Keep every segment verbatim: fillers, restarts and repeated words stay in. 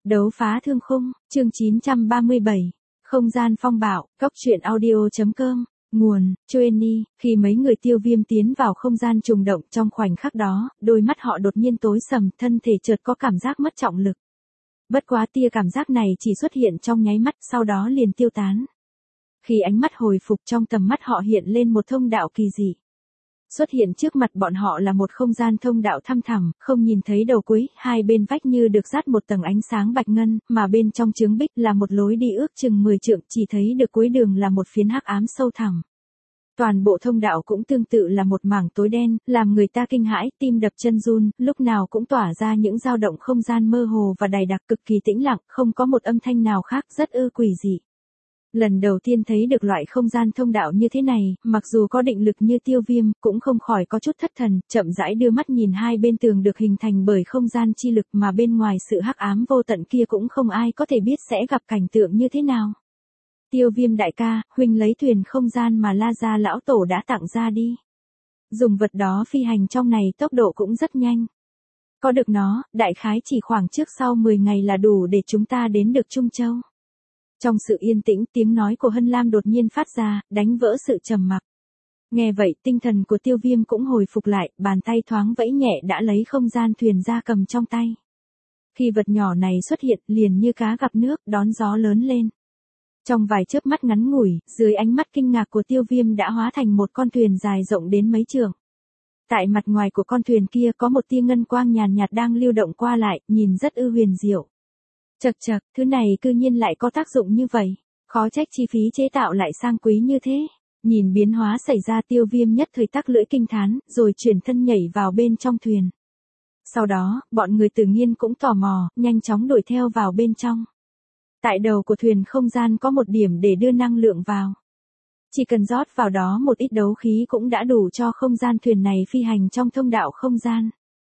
Đấu phá thương khung, chương chín trăm ba mươi bảy. Không gian phong bạo, góc truyện audio.com. Nguồn, Chueni. Khi mấy người Tiêu Viêm tiến vào không gian trùng động, trong khoảnh khắc đó, đôi mắt họ đột nhiên tối sầm, thân thể chợt có cảm giác mất trọng lực. Bất quá tia cảm giác này chỉ xuất hiện trong nháy mắt, sau đó liền tiêu tán. Khi ánh mắt hồi phục, trong tầm mắt họ hiện lên một thông đạo kỳ dị. Xuất hiện trước mặt bọn họ là một không gian thông đạo thăm thẳm, không nhìn thấy đầu cuối, hai bên vách như được dát một tầng ánh sáng bạch ngân, mà bên trong chướng bích là một lối đi ước chừng mười trượng, chỉ thấy được cuối đường là một phiến hắc ám sâu thẳm. Toàn bộ thông đạo cũng tương tự là một mảng tối đen, làm người ta kinh hãi, tim đập chân run, lúc nào cũng tỏa ra những dao động không gian mơ hồ và dày đặc, cực kỳ tĩnh lặng, không có một âm thanh nào khác, rất ư quỷ dị. Lần đầu tiên thấy được loại không gian thông đạo như thế này, mặc dù có định lực như Tiêu Viêm, cũng không khỏi có chút thất thần, chậm rãi đưa mắt nhìn hai bên tường được hình thành bởi không gian chi lực, mà bên ngoài sự hắc ám vô tận kia cũng không ai có thể biết sẽ gặp cảnh tượng như thế nào. Tiêu Viêm đại ca, huynh lấy thuyền không gian mà La Gia lão tổ đã tặng ra đi. Dùng vật đó phi hành trong này tốc độ cũng rất nhanh. Có được nó, đại khái chỉ khoảng trước sau mười ngày là đủ để chúng ta đến được Trung Châu. Trong sự yên tĩnh, tiếng nói của Hân Lam đột nhiên phát ra, đánh vỡ sự trầm mặc. Nghe vậy, tinh thần của Tiêu Viêm cũng hồi phục lại, bàn tay thoáng vẫy nhẹ đã lấy không gian thuyền ra cầm trong tay. Khi vật nhỏ này xuất hiện, liền như cá gặp nước, đón gió lớn lên. Trong vài chớp mắt ngắn ngủi, dưới ánh mắt kinh ngạc của Tiêu Viêm đã hóa thành một con thuyền dài rộng đến mấy trượng. Tại mặt ngoài của con thuyền kia có một tia ngân quang nhàn nhạt đang lưu động qua lại, nhìn rất ư huyền diệu. Chậc chậc, thứ này cư nhiên lại có tác dụng như vậy, khó trách chi phí chế tạo lại sang quý như thế. Nhìn biến hóa xảy ra, Tiêu Viêm nhất thời tắc lưỡi kinh thán, rồi chuyển thân nhảy vào bên trong thuyền. Sau đó, bọn người Tử Nghiên cũng tò mò, nhanh chóng đuổi theo vào bên trong. Tại đầu của thuyền không gian có một điểm để đưa năng lượng vào. Chỉ cần rót vào đó một ít đấu khí cũng đã đủ cho không gian thuyền này phi hành trong thông đạo không gian.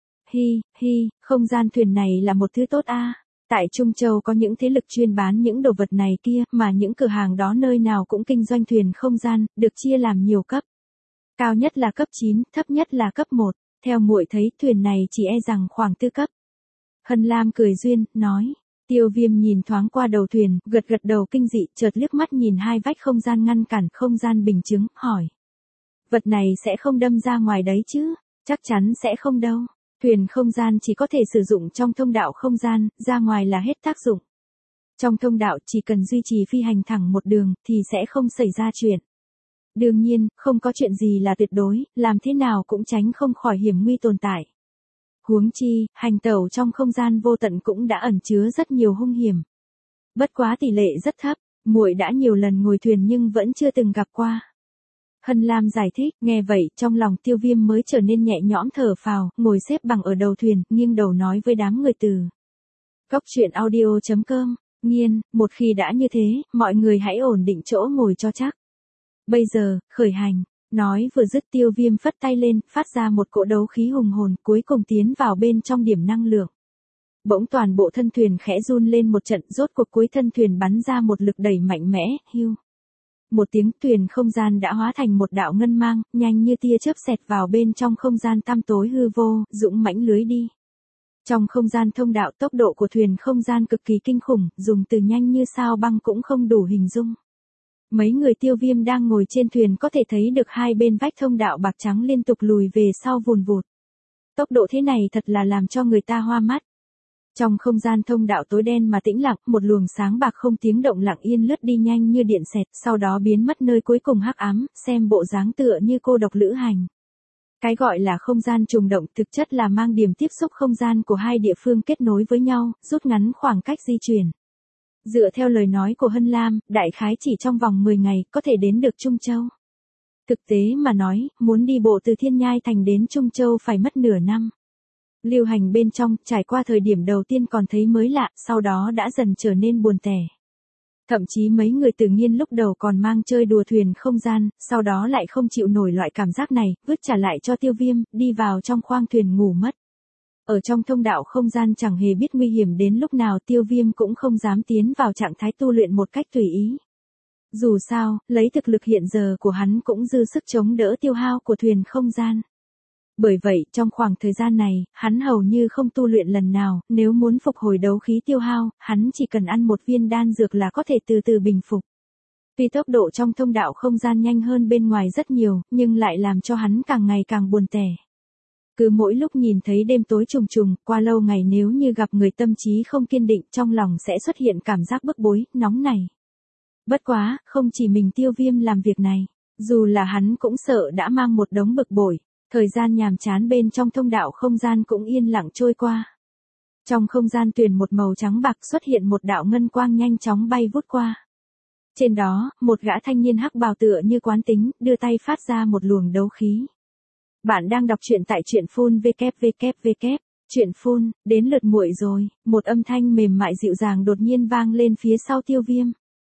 Hi, hi, không gian thuyền này là một thứ tốt a. Tại Trung Châu có những thế lực chuyên bán những đồ vật này kia, mà những cửa hàng đó nơi nào cũng kinh doanh thuyền không gian, được chia làm nhiều cấp. Cao nhất là cấp chín, thấp nhất là cấp một, theo muội thấy thuyền này chỉ e rằng khoảng tư cấp. Hân Lam cười duyên, nói. Tiêu Viêm nhìn thoáng qua đầu thuyền, gật gật đầu kinh dị, chợt liếc mắt nhìn hai vách không gian ngăn cản, không gian bình chứng, hỏi. Vật này sẽ không đâm ra ngoài đấy chứ? Chắc chắn sẽ không đâu. Thuyền không gian chỉ có thể sử dụng trong thông đạo không gian, ra ngoài là hết tác dụng. Trong thông đạo chỉ cần duy trì phi hành thẳng một đường, thì sẽ không xảy ra chuyện. Đương nhiên, không có chuyện gì là tuyệt đối, làm thế nào cũng tránh không khỏi hiểm nguy tồn tại. Huống chi, hành tẩu trong không gian vô tận cũng đã ẩn chứa rất nhiều hung hiểm. Bất quá tỷ lệ rất thấp, muội đã nhiều lần ngồi thuyền nhưng vẫn chưa từng gặp qua. Hân Lam giải thích, nghe vậy, trong lòng Tiêu Viêm mới trở nên nhẹ nhõm thở phào, ngồi xếp bằng ở đầu thuyền, nghiêng đầu nói với đám người từ góc truyện audio.com, Nghiên, một khi đã như thế, mọi người hãy ổn định chỗ ngồi cho chắc. Bây giờ, khởi hành, nói vừa dứt Tiêu Viêm phất tay lên, phát ra một cỗ đấu khí hùng hồn, cuối cùng tiến vào bên trong điểm năng lượng. Bỗng toàn bộ thân thuyền khẽ run lên một trận, rốt cuộc cuối thân thuyền bắn ra một lực đẩy mạnh mẽ, hưu. Một tiếng, thuyền không gian đã hóa thành một đạo ngân mang, nhanh như tia chớp xẹt vào bên trong không gian tăm tối hư vô, dũng mãnh lưới đi. Trong không gian thông đạo, tốc độ của thuyền không gian cực kỳ kinh khủng, dùng từ nhanh như sao băng cũng không đủ hình dung. Mấy người Tiêu Viêm đang ngồi trên thuyền có thể thấy được hai bên vách thông đạo bạc trắng liên tục lùi về sau vùn vụt. Tốc độ thế này thật là làm cho người ta hoa mắt. Trong không gian thông đạo tối đen mà tĩnh lặng, một luồng sáng bạc không tiếng động lặng yên lướt đi nhanh như điện xẹt, sau đó biến mất nơi cuối cùng hắc ám, xem bộ dáng tựa như cô độc lữ hành. Cái gọi là không gian trùng động thực chất là mang điểm tiếp xúc không gian của hai địa phương kết nối với nhau, rút ngắn khoảng cách di chuyển. Dựa theo lời nói của Hân Lam, đại khái chỉ trong vòng mười ngày có thể đến được Trung Châu. Thực tế mà nói, muốn đi bộ từ Thiên Nhai Thành đến Trung Châu phải mất nửa năm. Lưu hành bên trong, trải qua thời điểm đầu tiên còn thấy mới lạ, sau đó đã dần trở nên buồn tẻ. Thậm chí mấy người Tử Nghiên lúc đầu còn mang chơi đùa thuyền không gian, sau đó lại không chịu nổi loại cảm giác này, vứt trả lại cho Tiêu Viêm, đi vào trong khoang thuyền ngủ mất. Ở trong thông đạo không gian chẳng hề biết nguy hiểm đến lúc nào, Tiêu Viêm cũng không dám tiến vào trạng thái tu luyện một cách tùy ý. Dù sao, lấy thực lực hiện giờ của hắn cũng dư sức chống đỡ tiêu hao của thuyền không gian. Bởi vậy, trong khoảng thời gian này, hắn hầu như không tu luyện lần nào, nếu muốn phục hồi đấu khí tiêu hao, hắn chỉ cần ăn một viên đan dược là có thể từ từ bình phục. Tuy tốc độ trong thông đạo không gian nhanh hơn bên ngoài rất nhiều, nhưng lại làm cho hắn càng ngày càng buồn tẻ. Cứ mỗi lúc nhìn thấy đêm tối trùng trùng, qua lâu ngày nếu như gặp người tâm trí không kiên định, trong lòng sẽ xuất hiện cảm giác bức bối, nóng này. Bất quá, không chỉ mình Tiêu Viêm làm việc này, dù là hắn cũng sợ đã mang một đống bực bội, thời gian nhàm chán bên trong thông đạo không gian cũng yên lặng trôi qua. Trong không gian tuyền một màu trắng bạc xuất hiện một đạo ngân quang nhanh chóng bay vút qua. Trên đó, một gã thanh niên hắc bào tựa như quán tính, đưa tay phát ra một luồng đấu khí. Bạn đang đọc truyện tại truyện phun vê kép vê kép vê kép, truyện phun, đến lượt muội rồi, một âm thanh mềm mại dịu dàng đột nhiên vang lên phía sau Tiêu Viêm.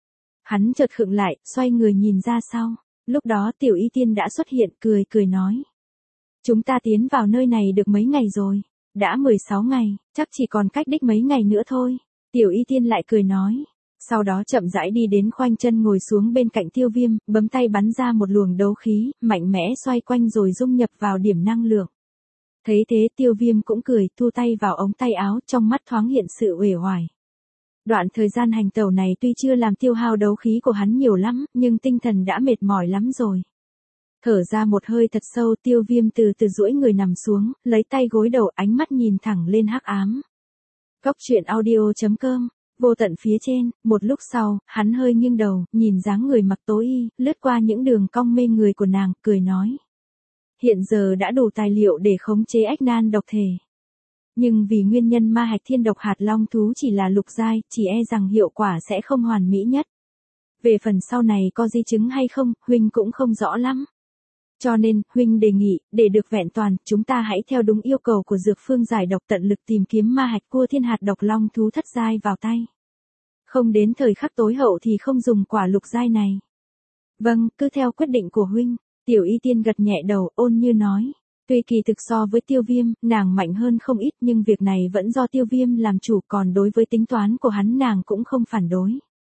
Hắn chợt khựng lại, xoay người nhìn ra sau, lúc đó Tiểu Y Tiên đã xuất hiện, cười cười nói. Chúng ta tiến vào nơi này được mấy ngày rồi, đã mười sáu ngày, chắc chỉ còn cách đích mấy ngày nữa thôi, Tiểu Y Tiên lại cười nói. Sau đó chậm rãi đi đến khoanh chân ngồi xuống bên cạnh Tiêu Viêm, bấm tay bắn ra một luồng đấu khí, mạnh mẽ xoay quanh rồi dung nhập vào điểm năng lượng. Thấy thế Tiêu Viêm cũng cười, thu tay vào ống tay áo, trong mắt thoáng hiện sự uể oải. Đoạn thời gian hành tẩu này tuy chưa làm tiêu hao đấu khí của hắn nhiều lắm, nhưng tinh thần đã mệt mỏi lắm rồi. Thở ra một hơi thật sâu, Tiêu Viêm từ từ duỗi người nằm xuống, lấy tay gối đầu, ánh mắt nhìn thẳng lên hắc ám. Góc truyện audio chấm com. Vô tận phía trên, một lúc sau, hắn hơi nghiêng đầu, nhìn dáng người mặc tối y, lướt qua những đường cong mê người của nàng, cười nói. Hiện giờ đã đủ tài liệu để khống chế ách nan độc thể. Nhưng vì nguyên nhân ma hạch thiên độc hạt long thú chỉ là lục giai, chỉ e rằng hiệu quả sẽ không hoàn mỹ nhất. Về phần sau này có di chứng hay không, huynh cũng không rõ lắm. Cho nên, huynh đề nghị, để được vẹn toàn, chúng ta hãy theo đúng yêu cầu của dược phương giải độc tận lực tìm kiếm ma hạch cua thiên hạt độc long thú thất giai vào tay. Không đến thời khắc tối hậu thì không dùng quả lục giai này. Vâng, cứ theo quyết định của huynh, Tiểu Y Tiên gật nhẹ đầu, ôn như nói. Tuy kỳ thực so với Tiêu Viêm, nàng mạnh hơn không ít nhưng việc này vẫn do Tiêu Viêm làm chủ, còn đối với tính toán của hắn nàng cũng không phản đối.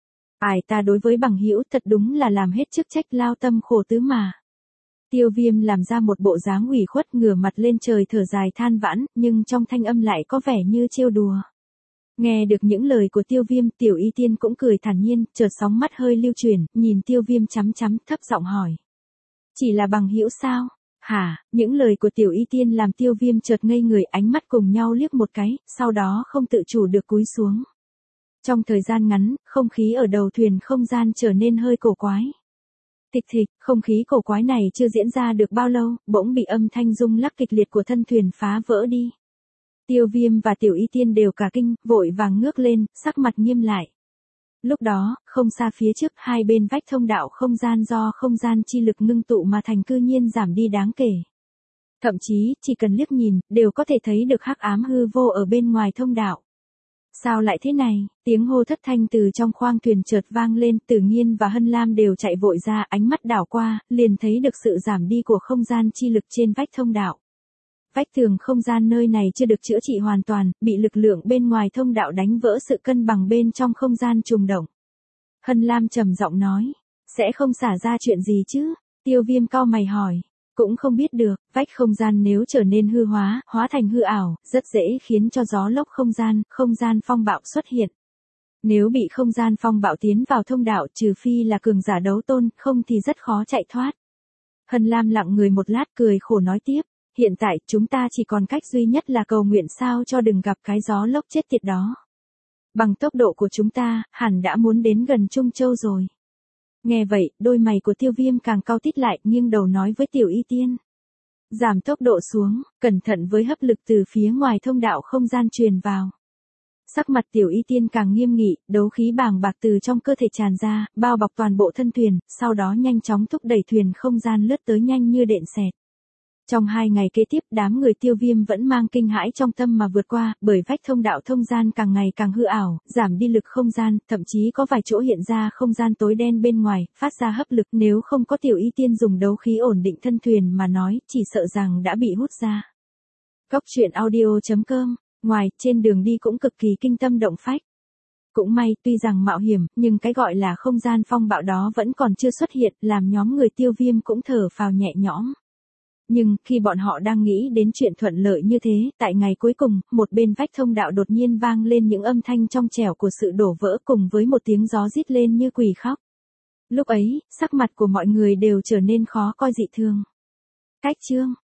Ai ta đối với bằng hữu thật đúng là làm hết chức trách lao tâm khổ tứ mà. Tiêu Viêm làm ra một bộ dáng ủy khuất, ngửa mặt lên trời thở dài than vãn, nhưng trong thanh âm lại có vẻ như trêu đùa. Nghe được những lời của Tiêu Viêm, Tiểu Y Tiên cũng cười thản nhiên, chợt sóng mắt hơi lưu chuyển, nhìn Tiêu Viêm chăm chăm, thấp giọng hỏi. Chỉ là bằng hữu sao? Hả? Những lời của Tiểu Y Tiên làm Tiêu Viêm chợt ngây người, ánh mắt cùng nhau liếc một cái, sau đó không tự chủ được cúi xuống. Trong thời gian ngắn, không khí ở đầu thuyền không gian trở nên hơi cổ quái. Tịch thịch, không khí cổ quái này chưa diễn ra được bao lâu, bỗng bị âm thanh rung lắc kịch liệt của thân thuyền phá vỡ đi. Tiêu Viêm và Tiểu Y Tiên đều cả kinh, vội vàng ngước lên, sắc mặt nghiêm lại. Lúc đó, không xa phía trước, hai bên vách thông đạo không gian do không gian chi lực ngưng tụ mà thành cư nhiên giảm đi đáng kể. Thậm chí, chỉ cần liếc nhìn, đều có thể thấy được hắc ám hư vô ở bên ngoài thông đạo. Sao lại thế này? Tiếng hô thất thanh từ trong khoang thuyền chợt vang lên, Tử Nghiên và Hân Lam đều chạy vội ra, ánh mắt đảo qua, liền thấy được sự giảm đi của không gian chi lực trên vách thông đạo. Vách tường không gian nơi này chưa được chữa trị hoàn toàn, bị lực lượng bên ngoài thông đạo đánh vỡ sự cân bằng bên trong không gian trùng động. Hân Lam trầm giọng nói, sẽ không xả ra chuyện gì chứ? Tiêu Viêm cau mày hỏi. Cũng không biết được, vách không gian nếu trở nên hư hóa, hóa thành hư ảo, rất dễ khiến cho gió lốc không gian, không gian phong bạo xuất hiện. Nếu bị không gian phong bạo tiến vào thông đạo, trừ phi là cường giả đấu tôn, không thì rất khó chạy thoát. Hân Lam lặng người một lát, cười khổ nói tiếp, hiện tại chúng ta chỉ còn cách duy nhất là cầu nguyện sao cho đừng gặp cái gió lốc chết tiệt đó. Bằng tốc độ của chúng ta, hẳn đã muốn đến gần Trung Châu rồi. Nghe vậy, đôi mày của Tiêu Viêm càng cau tít lại, nghiêng đầu nói với Tiểu Y Tiên. Giảm tốc độ xuống, cẩn thận với hấp lực từ phía ngoài thông đạo không gian truyền vào. Sắc mặt Tiểu Y Tiên càng nghiêm nghị, đấu khí bàng bạc từ trong cơ thể tràn ra, bao bọc toàn bộ thân thuyền, sau đó nhanh chóng thúc đẩy thuyền không gian lướt tới nhanh như đện xẹt. Trong hai ngày kế tiếp, đám người Tiêu Viêm vẫn mang kinh hãi trong tâm mà vượt qua, bởi vách thông đạo thông gian càng ngày càng hư ảo, giảm đi lực không gian, thậm chí có vài chỗ hiện ra không gian tối đen bên ngoài, phát ra hấp lực, nếu không có Tiểu Y Tiên dùng đấu khí ổn định thân thuyền mà nói, chỉ sợ rằng đã bị hút ra. Góc truyện audio chấm com, ngoài, trên đường đi cũng cực kỳ kinh tâm động phách. Cũng may, tuy rằng mạo hiểm, nhưng cái gọi là không gian phong bạo đó vẫn còn chưa xuất hiện, làm nhóm người Tiêu Viêm cũng thở phào nhẹ nhõm. Nhưng, khi bọn họ đang nghĩ đến chuyện thuận lợi như thế, tại ngày cuối cùng, một bên vách thông đạo đột nhiên vang lên những âm thanh trong trẻo của sự đổ vỡ cùng với một tiếng gió rít lên như quỷ khóc. Lúc ấy, sắc mặt của mọi người đều trở nên khó coi dị thường. Cách chương